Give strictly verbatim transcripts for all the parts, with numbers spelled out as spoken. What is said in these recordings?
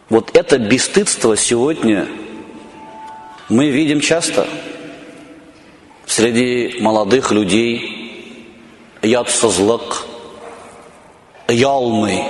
Вот это бесстыдство сегодня мы видим часто среди молодых людей. Ятсызлык, ялмый.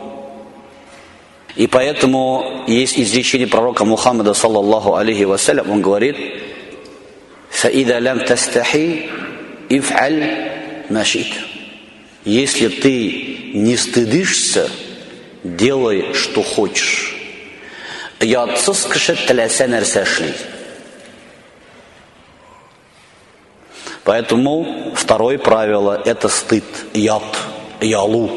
И поэтому есть изречение пророка Мухаммада, саллаллаху алейхи вассалям, он говорит: «Фаида лям тастахи иф'аль машит». Если ты не стыдишься, делай, что хочешь. Ятсыз кеше теләсә нәрсә эшли. Поэтому второе правило – это стыд, ят, ялу.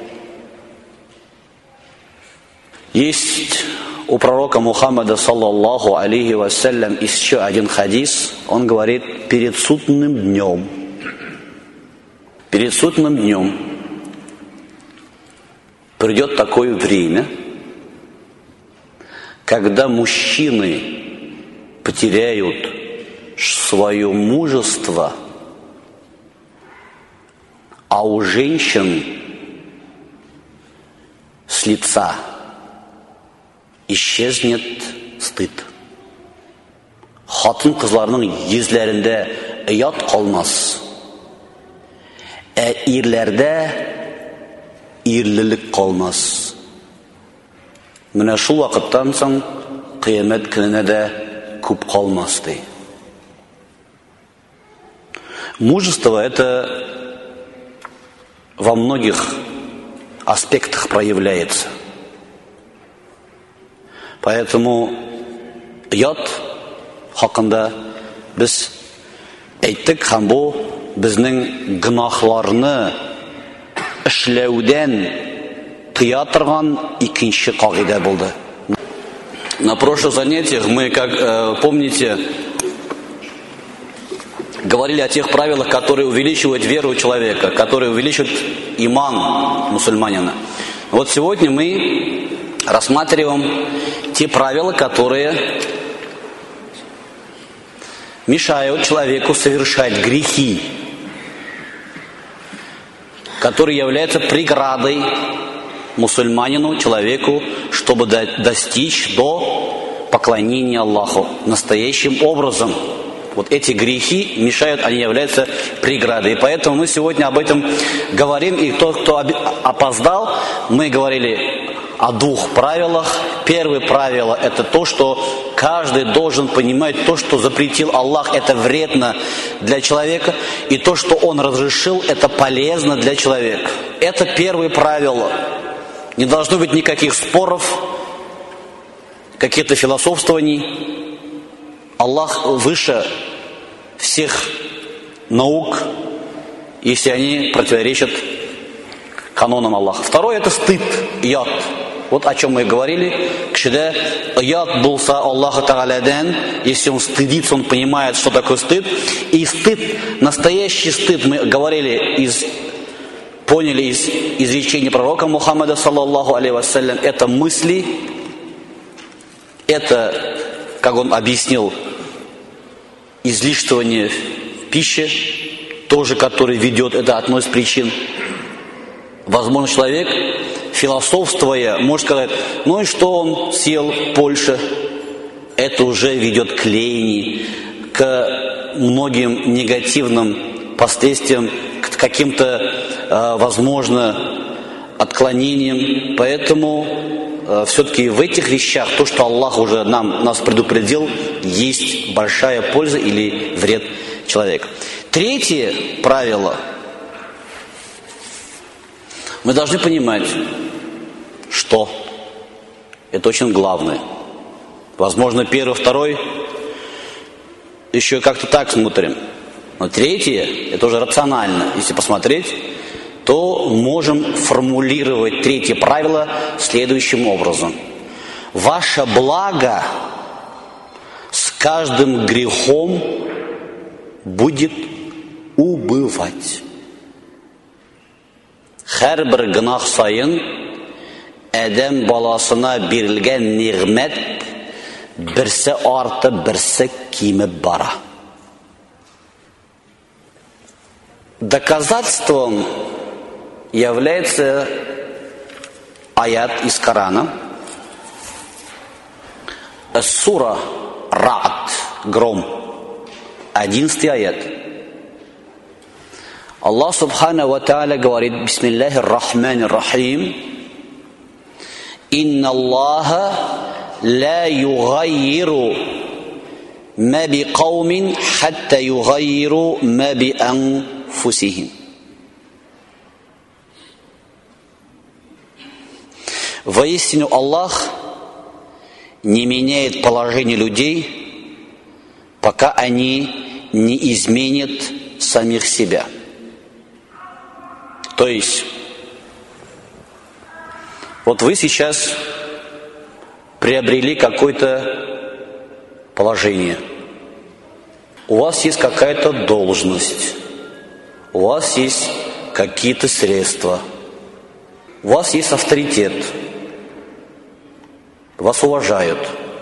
Есть у пророка Мухаммада, саллаллаху алейхи вассалям, еще один хадис. Он говорит: перед судным днем, перед судным днем придет такое время, когда мужчины потеряют свое мужество, а у женщин с лица исчезнет стыд. Хатын кызларның йөзләрендә оят калмас, ә ирләрдә ирлелек калмас. Менә шул вакыттан соң кыямәт көненә дә күп калмас ди. Мужество – это во многих аспектах проявляется. Поэтому ят хакында без әйттек, һәм бу безнең гынахларны эшләүдән тыя торган икенче кагыйдә булды. На прошлых занятиях мы, как э, помните, говорили о тех правилах, которые увеличивают веру человека, которые увеличивают иман мусульманина. Вот сегодня мы рассматриваем те правила, которые мешают человеку совершать грехи, которые являются преградой мусульманину, человеку, чтобы достичь до поклонения Аллаху настоящим образом. Вот эти грехи мешают, они являются преградой. И поэтому мы сегодня об этом говорим. И тот, кто опоздал, мы говорили о двух правилах. Первое правило – это то, что каждый должен понимать, то, что запретил Аллах, это вредно для человека. И то, что Он разрешил, это полезно для человека. Это первое правило. Не должно быть никаких споров, каких-то философствований. Аллах выше всех наук, если они противоречат канонам Аллаха. Второе – это стыд, ят. Вот о чем мы говорили. Кшида ят булса Аллаха Таалядан, если он стыдится, он понимает, что такое стыд. И стыд, настоящий стыд, мы говорили, из, поняли из изречения пророка Мухаммада, саллаллаху алейхи вассалям, это мысли, это, как он объяснил, излишествование пищи, тоже, который ведет, это одной из причин. Возможно, человек, философствуя, может сказать: ну и что он съел Польша? Это уже ведет к лени, к многим негативным последствиям, к каким-то, э, возможно, отклонениям. Поэтому э, все-таки в этих вещах, то, что Аллах уже нам, нас предупредил, есть большая польза или вред человека. Третье правило. Мы должны понимать, что это очень главное. Возможно, первый, второй еще как-то так смотрим. Но третье, это уже рационально. Если посмотреть, то можем формулировать третье правило следующим образом. Ваше благо с каждым грехом будет убывать. Һәрбер гынах сайын адәм баласына бирелгән нигъмәт берсе артып, берсе кимеп бара. Доказательством является аят из Корана, Сура Ра'д, гром, одиннадцатый аят. Аллах Субхану ва Тааля говорит: Бисмиллахи р-Рахмани р-Рахим. Инна Аллаха ла югайиру ма би каумин хатта югайиру ма би анфусихим. Воистину Аллах не меняет положение людей, пока они не изменят самих себя. То есть, вот вы сейчас приобрели какое-то положение, у вас есть какая-то должность, у вас есть какие-то средства, у вас есть авторитет, вас уважают,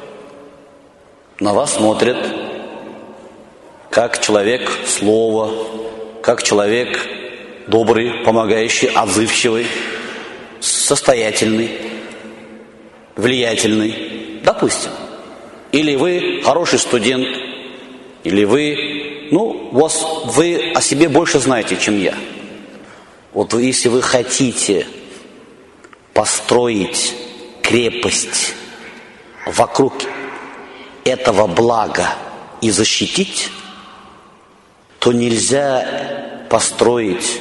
на вас смотрят как человек слова, как человек добрый, помогающий, отзывчивый, состоятельный, влиятельный, допустим. Или вы хороший студент, или вы, ну, у вас, вы о себе больше знаете, чем я. Вот если вы хотите построить крепость вокруг этого блага и защитить, то нельзя построить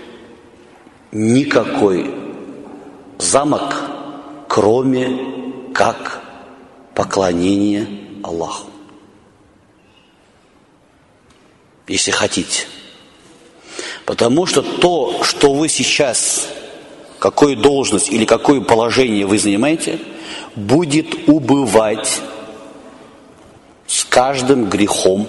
никакой замок, кроме как поклонения Аллаху. Если хотите. Потому что то, что вы сейчас, какую должность или какое положение вы занимаете, будет убывать с каждым грехом,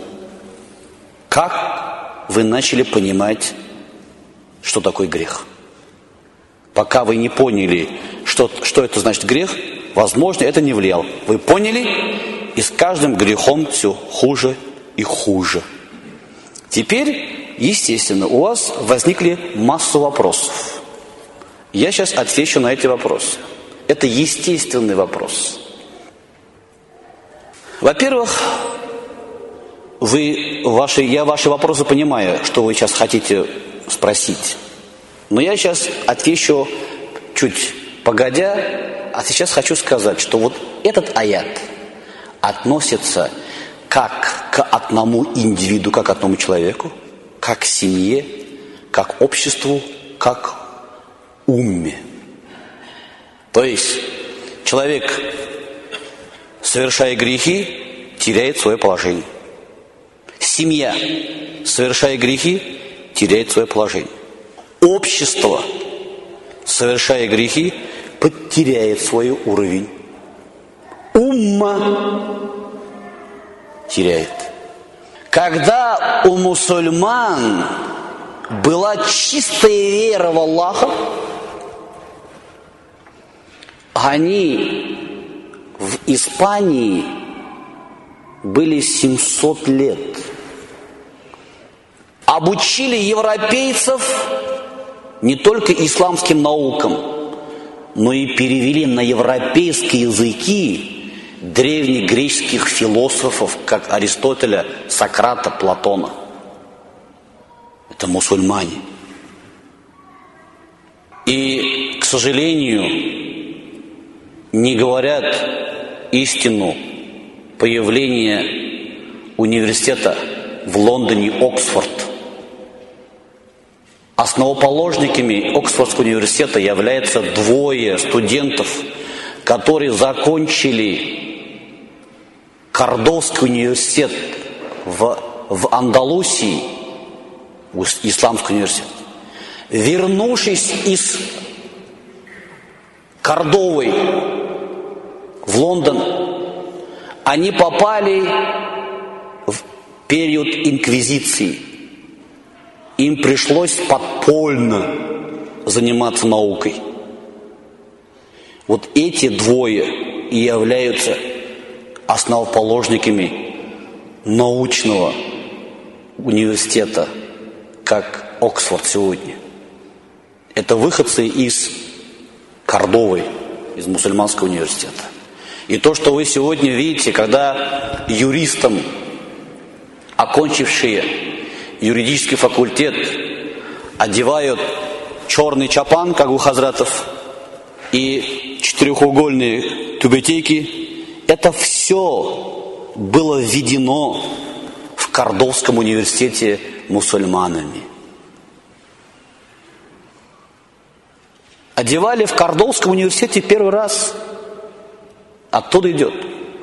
как вы начали понимать, что такое грех. Пока вы не поняли, что, что это значит грех, возможно, это не влияло. Вы поняли, и с каждым грехом все хуже и хуже. Теперь, естественно, у вас возникли массу вопросов. Я сейчас отвечу на эти вопросы. Это естественный вопрос. Во-первых, вы, ваши, я ваши вопросы понимаю, что вы сейчас хотите спросить. Но я сейчас отвечу чуть погодя, а сейчас хочу сказать, что вот этот аят относится как к одному индивиду, как к одному человеку, как к семье, как к обществу, как к умме. То есть человек, совершая грехи, теряет свое положение. Семья, совершая грехи, теряет свое положение. Общество, совершая грехи, потеряет свой уровень. Умма теряет. Когда у мусульман была чистая вера в Аллаха, они в Испании были семьсот лет. Обучили европейцев не только исламским наукам, но и перевели на европейские языки древнегреческих философов, как Аристотеля, Сократа, Платона. Это мусульмане. И, к сожалению, не говорят истину появления университета в Лондоне, Оксфорд. Основоположниками Оксфордского университета являются двое студентов, которые закончили Кордовский университет в, в Андалусии, Исламский университет. Вернувшись из Кордовы в Лондон, они попали в период инквизиции. Им пришлось подпольно заниматься наукой. Вот эти двое и являются основоположниками научного университета, как Оксфорд сегодня. Это выходцы из Кордовы, из мусульманского университета. И то, что вы сегодня видите, когда юристам, окончившие юридический факультет, одевают черный чапан, как у хазратов, и четырехугольные тюбетейки, это все было введено в Кордовском университете мусульманами. Одевали в Кордовском университете первый раз. Оттуда идет.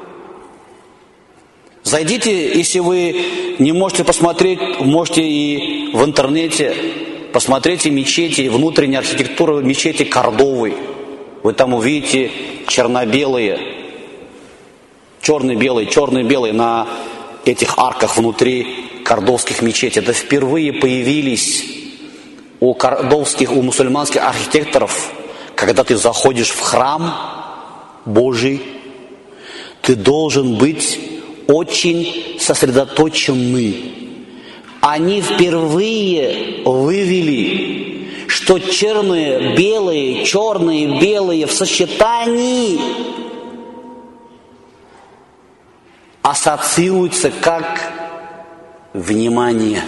Зайдите, если вы не можете посмотреть, можете и в интернете, посмотрите мечети, внутреннюю архитектуру мечети Кордовы. Вы там увидите черно-белые, черно-белые, черно-белые на этих арках внутри кордовских мечетей. Это впервые появились у кордовских, у мусульманских архитекторов, когда ты заходишь в храм Божий, ты должен быть очень сосредоточенный. Они впервые вывели, что черные, белые, черные, белые в сочетании ассоциируются как внимание.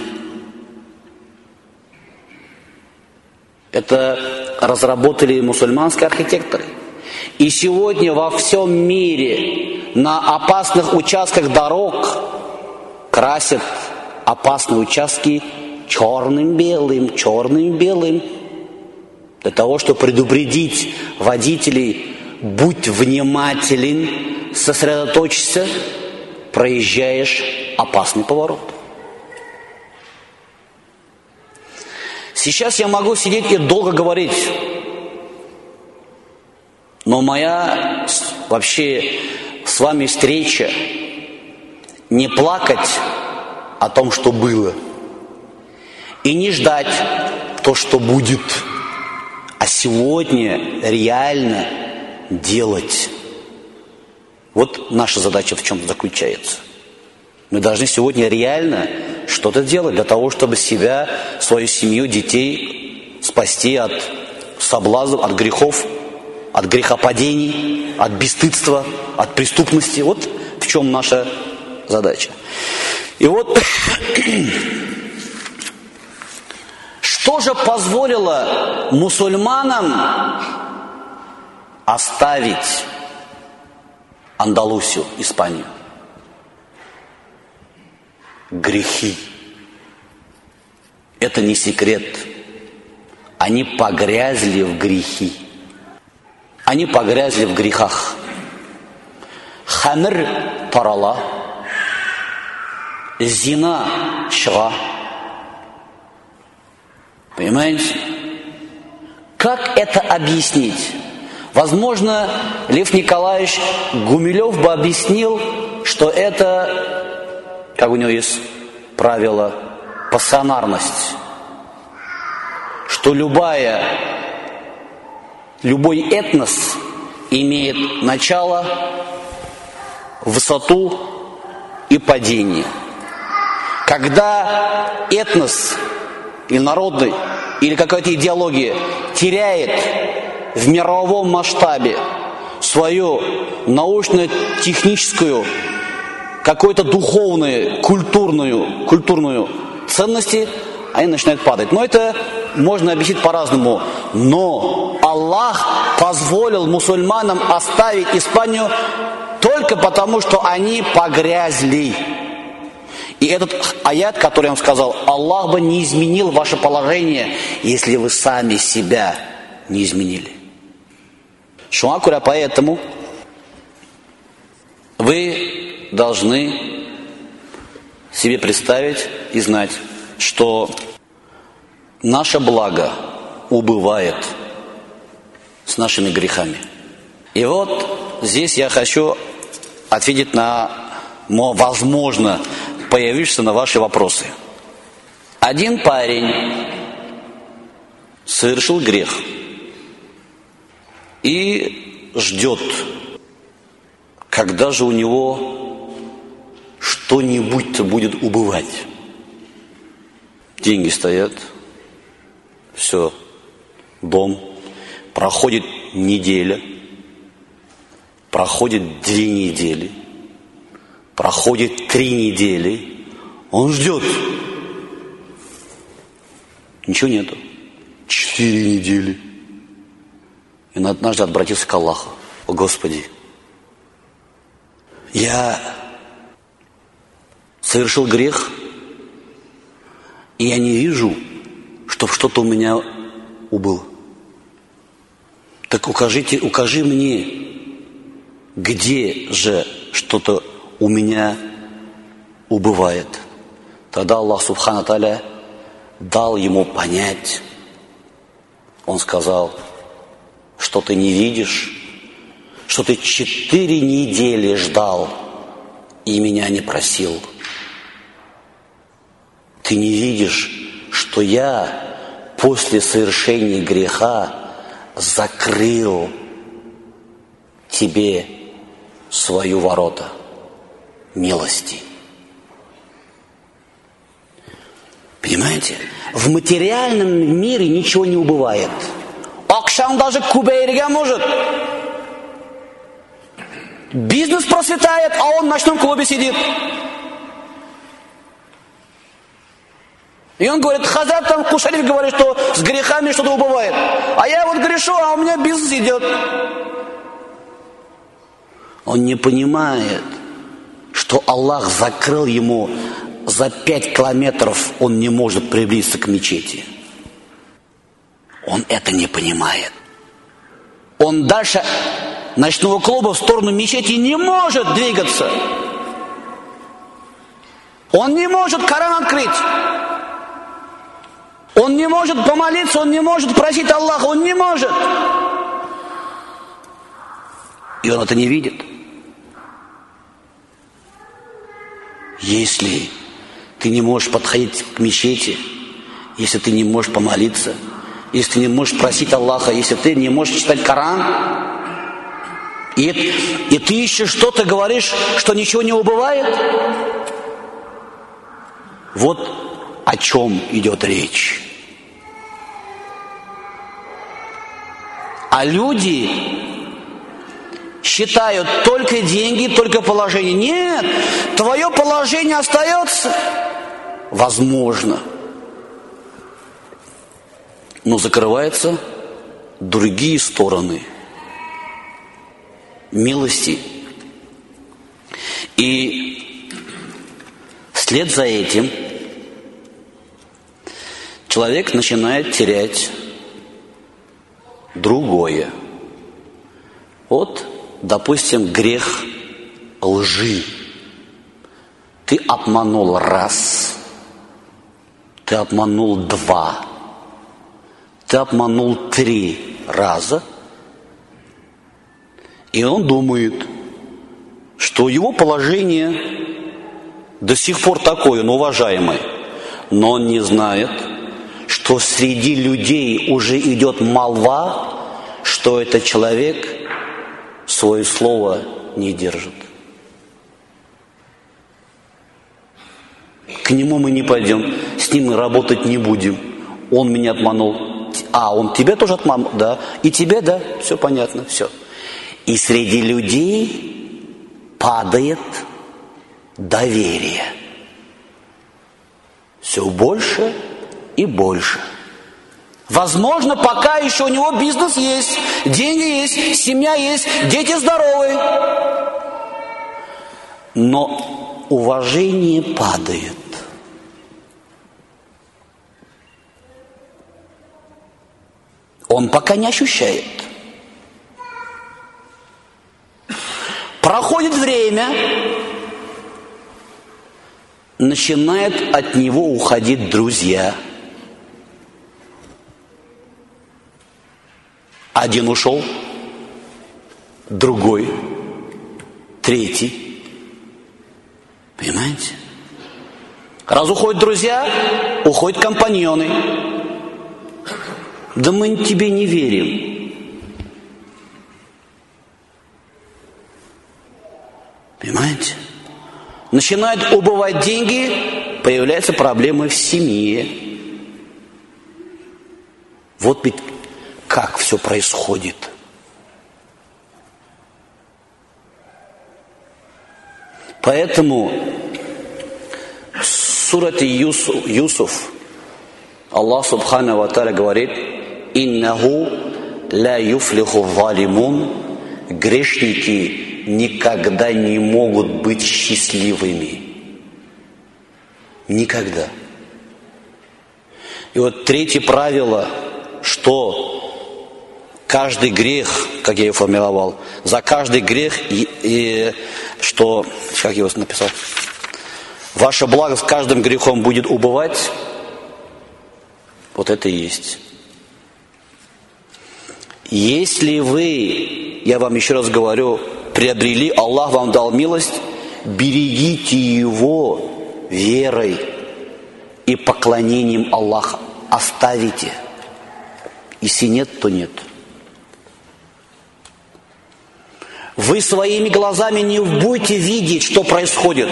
Это разработали мусульманские архитекторы. И сегодня во всем мире на опасных участках дорог красят опасные участки черным-белым, черным-белым. Для того, чтобы предупредить водителей: будь внимателен, сосредоточься, проезжаешь опасный поворот. Сейчас я могу сидеть и долго говорить, но моя вообще с вами встреча не плакать о том, что было, и не ждать то, что будет, а сегодня реально делать. Вот наша задача в чем заключается. Мы должны сегодня реально что-то делать для того, чтобы себя, свою семью, детей спасти от соблазнов, от грехов, от грехопадений, от бесстыдства, от преступности. Вот в чем наша задача. И вот что же позволило мусульманам оставить Андалусию, Испанию? Грехи. Это не секрет. Они погрязли в грехи. Они погрязли в грехах. Хамр тарала, зина шга. Понимаете? Как это объяснить? Возможно, Лев Николаевич Гумилев бы объяснил, что это, как у него есть правило, пассионарность, что любая, любой этнос имеет начало, высоту и падение. Когда этнос или народный, или какая-то идеология теряет в мировом масштабе свою научно-техническую, какую-то духовную, культурную, культурную ценности, они начинают падать. Но это можно объяснить по-разному. Но Аллах позволил мусульманам оставить Испанию только потому, что они погрязли. И этот аят, который я вам сказал, Аллах бы не изменил ваше положение, если вы сами себя не изменили. Шуакура, поэтому вы должны себе представить и знать, что наше благо убывает с нашими грехами. И вот здесь я хочу ответить на, возможно, появившиеся на ваши вопросы. Один парень совершил грех и ждет, когда же у него что-нибудь-то будет убывать. Деньги стоят, все, дом, проходит неделя, Проходит две недели, проходит три недели, он ждет. Ничего нету. Четыре недели. И он однажды обратился к Аллаху. О Господи, я совершил грех, и я не вижу, чтобы что-то у меня убыло. Так укажите, укажи мне, где же что-то у меня убывает. Тогда Аллах Субхану Тааля дал ему понять. Он сказал, что ты не видишь, что ты четыре недели ждал и меня не просил. Ты не видишь, что я после совершения греха закрыл тебе свою ворота милости. Понимаете? В материальном мире ничего не убывает. Акшам даже кубейрига может. Бизнес процветает, а он в ночном клубе сидит. И он говорит, Хазрат там Кушариф говорит, что с грехами что-то убывает. А я вот грешу, а у меня бизнес идет. Он не понимает, что Аллах закрыл ему за пять километров, он не может приблизиться к мечети. Он это не понимает. Он дальше ночного клуба в сторону мечети не может двигаться. Он не может Коран открыть. Он не может помолиться, он не может просить Аллаха, он не может. И он это не видит. Если ты не можешь подходить к мечети, если ты не можешь помолиться, если ты не можешь просить Аллаха, если ты не можешь читать Коран, и, и ты еще что-то говоришь, что ничего не убывает, вот о чем идет речь. А люди считают только деньги, только положение. Нет, твое положение остается. Возможно. Но закрываются другие стороны милости. И вслед за этим человек начинает терять другое. Вот, допустим, грех лжи. Ты обманул раз, ты обманул два, ты обманул три раза, и он думает, что его положение до сих пор такое, он уважаемый, но он не знает, что среди людей уже идет молва, что этот человек свое слово не держит. К нему мы не пойдем, с ним мы работать не будем. Он меня обманул. А, он тебя тоже обманул, да. И тебя, да, все понятно, все. И среди людей падает доверие. Все больше и больше. Возможно, пока еще у него бизнес есть, деньги есть, семья есть, дети здоровые. Но уважение падает. Он пока не ощущает. Проходит время, начинают от него уходить друзья. Один ушел, другой, третий. Понимаете? Раз уходят друзья, уходят компаньоны. Да мы тебе не верим. Понимаете? Начинают убывать деньги, появляются проблемы в семье. Вот ведь как все происходит. Поэтому в сурате Юсуф, Юсуф Аллах Субхану ва Тааля говорит: «Иннаху ла юфлиху залимун». Грешники никогда не могут быть счастливыми. Никогда. И вот третье правило, что каждый грех, как я его формировал, за каждый грех, и, и, что, как я его написал, ваше благо с каждым грехом будет убывать, вот это и есть. Если вы, я вам еще раз говорю, приобрели, Аллах вам дал милость, берегите его верой и поклонением Аллаха. Оставите. Если нет, то нет. Вы своими глазами не будете видеть, что происходит.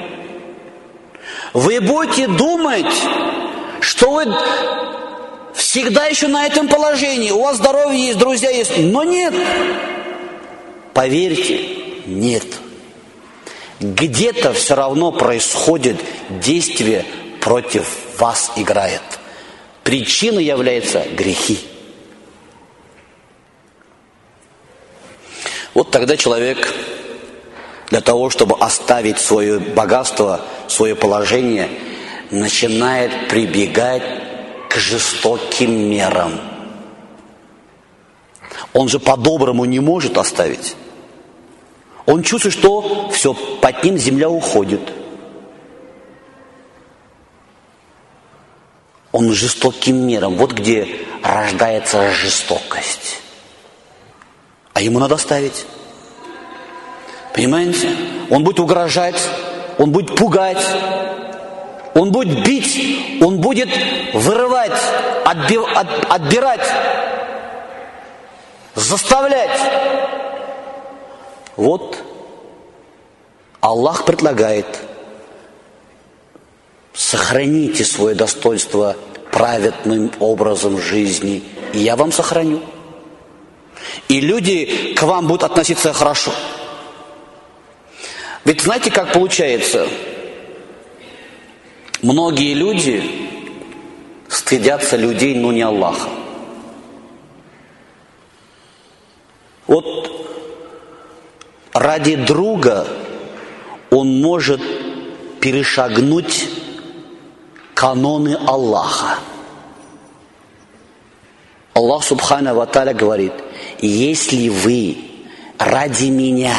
Вы будете думать, что вы всегда еще на этом положении. У вас здоровье есть, друзья есть. Но нет. Поверьте, нет. Где-то все равно происходит действие против вас играет. Причиной являются грехи. Вот тогда человек для того, чтобы оставить свое богатство, свое положение, начинает прибегать к жестоким мерам. Он же по-доброму не может оставить. Он чувствует, что все, под ним земля уходит. Он жестоким мерам. Вот где рождается жестокость. А ему надо оставить. Понимаете? Он будет угрожать, он будет пугать, он будет бить, он будет вырывать, отби, от, отбирать, заставлять. Вот Аллах предлагает: сохраните свое достоинство праведным образом жизни, и я вам сохраню. И люди к вам будут относиться хорошо. Ведь знаете, как получается? Многие люди стыдятся людей, но не Аллаха. Вот ради друга он может перешагнуть каноны Аллаха. Аллах Субхану ва Тааля говорит: если вы ради меня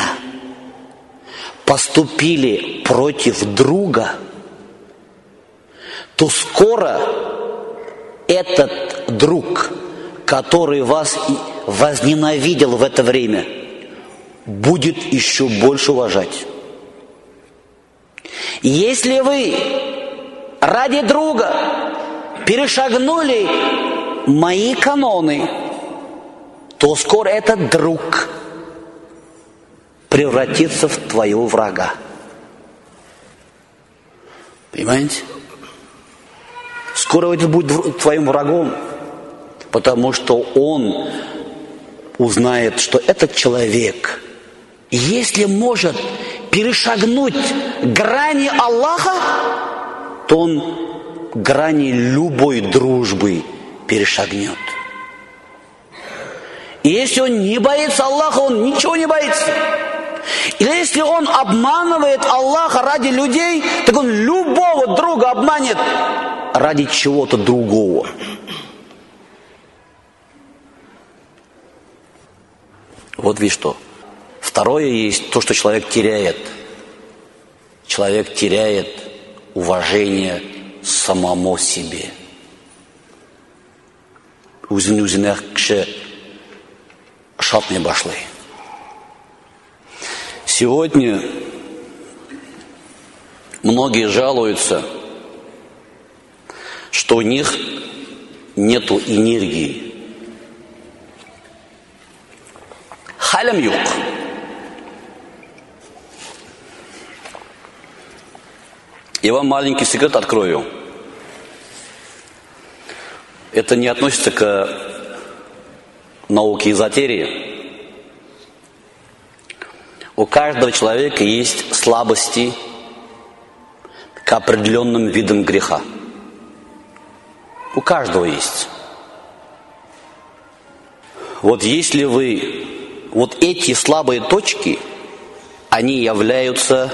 поступили против друга, то скоро этот друг, который вас возненавидел в это время, будет еще больше уважать. Если вы ради друга перешагнули мои каноны, то скоро этот друг превратится в твоего врага. Понимаете? Скоро это будет твоим врагом, потому что он узнает, что этот человек, если может перешагнуть грани Аллаха, то он грани любой дружбы перешагнет. И если он не боится Аллаха, он ничего не боится. Или если он обманывает Аллаха ради людей, так он любого друга обманет ради чего-то другого. Вот видишь что. Второе есть то, что человек теряет. Человек теряет уважение самому себе. Үзін үзіне кіші шатный башлый. Сегодня многие жалуются, что у них нету энергии. Халям юк. Я вам маленький секрет открою. Это не относится к науке эзотерии. У каждого человека есть слабости к определенным видам греха. У каждого есть. Вот если вы, вот эти слабые точки, они являются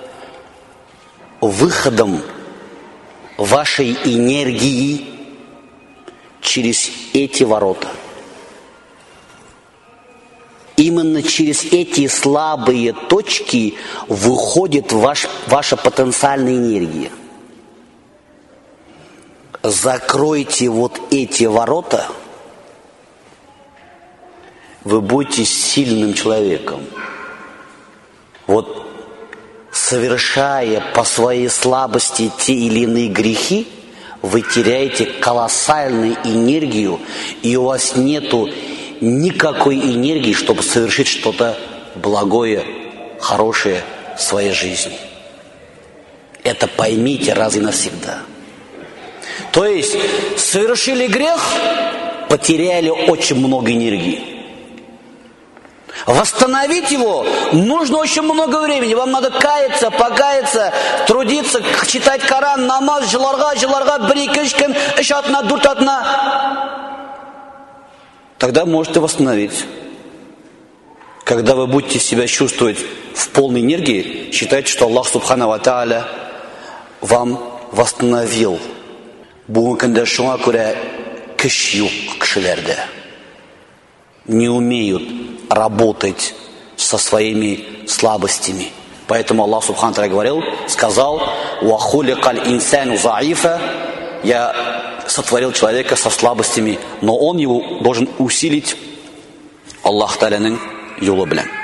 выходом вашей энергии через эти ворота. Именно через эти слабые точки выходит ваш, ваша потенциальная энергия. Закройте вот эти ворота, вы будете сильным человеком. Вот совершая по своей слабости те или иные грехи, вы теряете колоссальную энергию, и у вас нету никакой энергии, чтобы совершить что-то благое, хорошее в своей жизни. Это поймите раз и навсегда. То есть совершили грех, потеряли очень много энергии. Восстановить его нужно очень много времени. Вам надо каяться, покаяться, трудиться, читать Коран, намаз, жиларга, жиларга, брикешкен, ишатна, дуртатна. Тогда можете восстановить. Когда вы будете себя чувствовать в полной энергии, считайте, что Аллах Субхану ва Тааля вам восстановил. Бүгінгі күнде шуңа күрә көч юк кешеләрдә. Не умеют работать со своими слабостями. Поэтому Аллах Субхану Тааля говорил, сказал: «Ва хуликаль инсану заифа». Я сотворил человека со слабостями, но он его должен усилить Аллах Тааляның юлы белән.